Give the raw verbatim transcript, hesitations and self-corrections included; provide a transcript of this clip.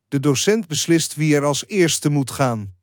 De docent beslist wie er als eerste moet gaan.